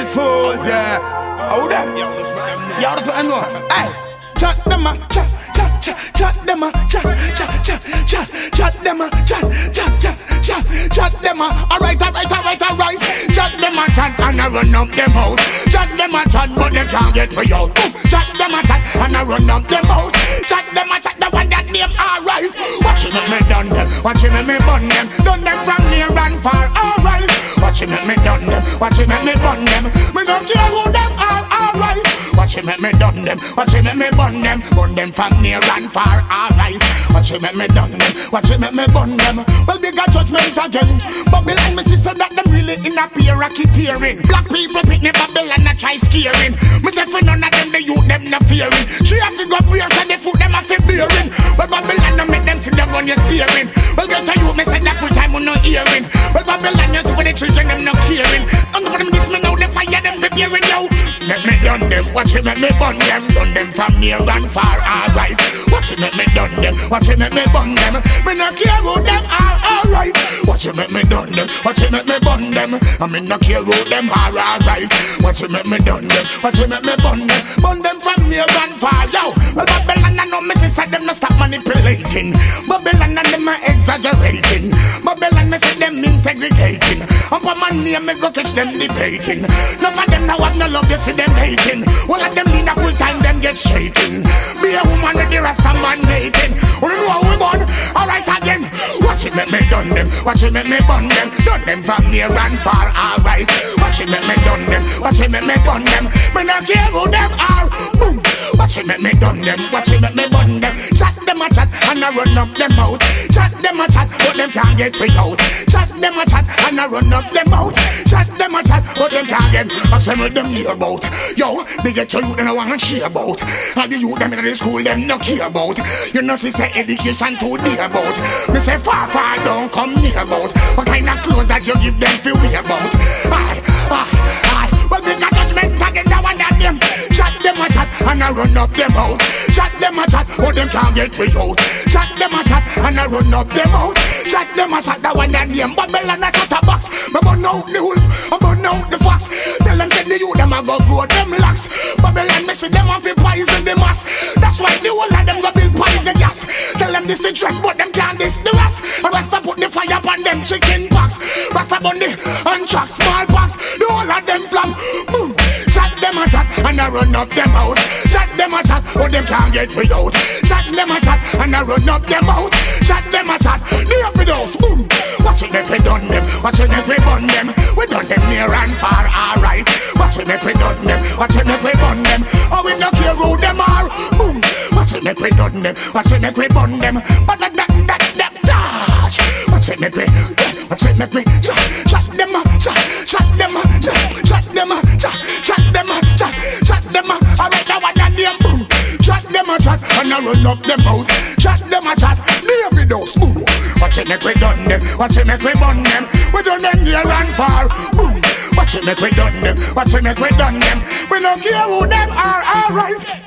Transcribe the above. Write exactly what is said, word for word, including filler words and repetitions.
This fool, yeah. Hold them. Yo, this man go. Hey, chat them a chat, chat, chat, chat them a chat, chat, chat, chat, chat them a chat, chat, chat, chat, chat them a. Alright, alright, alright, alright. Chat them a chat and I run up them out. Chat them a chat, but they can't get me out. Chat them a chat and I run up them out. Chat them a chat, the one that name alright. Watch it make me done them, watch it make me bun them, done them from near and far. Alright. Watch it make me done them, watch it make me bun them. Me don't care who them are, alright. Watch it make me done them, watch it make me bun them, bun them from near and far, alright. Watch it make me done them, watch it make me bun them. Well, they got judgment again. Babylon, me sister, that them really in a peer racketeering. Black people pick me Babylon and try scaring. Me say for none of them, the youth them not fearing. She have to go prayer, so the foot them have to bearing. Well, Babylon, no make them see them on your steering. Well, get to you, me say that full time on no hearing. Well, Babylon, you see what the children them not caring. And for them this me now, they fire them preparing now. Let me done them, watch it make me bun them. Done them from near and far, alright. Watch it make me done them, watch it make me bun them. Me no care who them are, alright. Watch it make me done them, watch it make me bun them. I me no care who them are, alright. Watch it make me done them, watch it make me bun them. Bun them from near and far, yo. Well, Babylon I know me say them no stop manipulating. Babylon and them are exaggerating. Babylon me say them integrating. Up on my name me go catch them debating. None of them now have no love, you see them hating. All of them need a full time, them get shaking. Be a woman with the rasta man dating. You know how we born, alright again. Watch it make me done them, watch it make me bun them. Done them from near and far, alright. Watch it make me done them, watch it make me bun them. Me no care who them are, boom. Watch it make me done them, watch it make me bun them. Chat them a chat and I run up them out. Chat them a chat, but them can't get me out. Chat them a chat and I run up them out. Chat them a chat, but them can't get. I say me them hear about. Yo, they get to you, then I want to share about. And the youth them in the school, them no care about. You know, see say education too dear about. Me say far, far don't come near about. What kind of clothes that you give them feel wear about? Aye, aye, aye. Well, we got judgment again, that one that them. Chat them a chat and I run up them out. Chat them a chat, but them can't get me out. Chat them a chat and I run up them out. Chat them a chat, that one that name. Babylon a chat a box. Me burn out the wolf, I burn out the fox. Tell them that the youth them a go grow them locks. Babylon me see them have to poison the mass. That's why the whole of them go build poison gas. Tell them this the trap, but them can't this the rest. And Rasta put the fire upon them chicken pox. Rasta bun the and track small pox. The whole of them flap, boom. Chat them a chat and I run up them out. Chat them a chat, but them can't get me out. Chat them a chat and I run up them out. Chat them a chat, they up with us, boom. Watch it make we done them, watch it make we bun them. We done them near and far, alright. Watch it make we done them, watch it make we bun them. Oh, we no care who them are, boom. Watch it make we done them, watch it make we bun them. But that that that that dash. Watch it make we, watch it make we chat, chat them a chat, chat them a chat, chat them a chat, chat them a chat, chat them a. Alright, that one that name, boom. Chat them a chat and I run up them out. Chat them a chat, they have the dose, boom. Watch it make we done them, watch it make we bun them. We done them near and far, boom. Watch it make we done them, watch it make we done them. We don't care who them are, alright.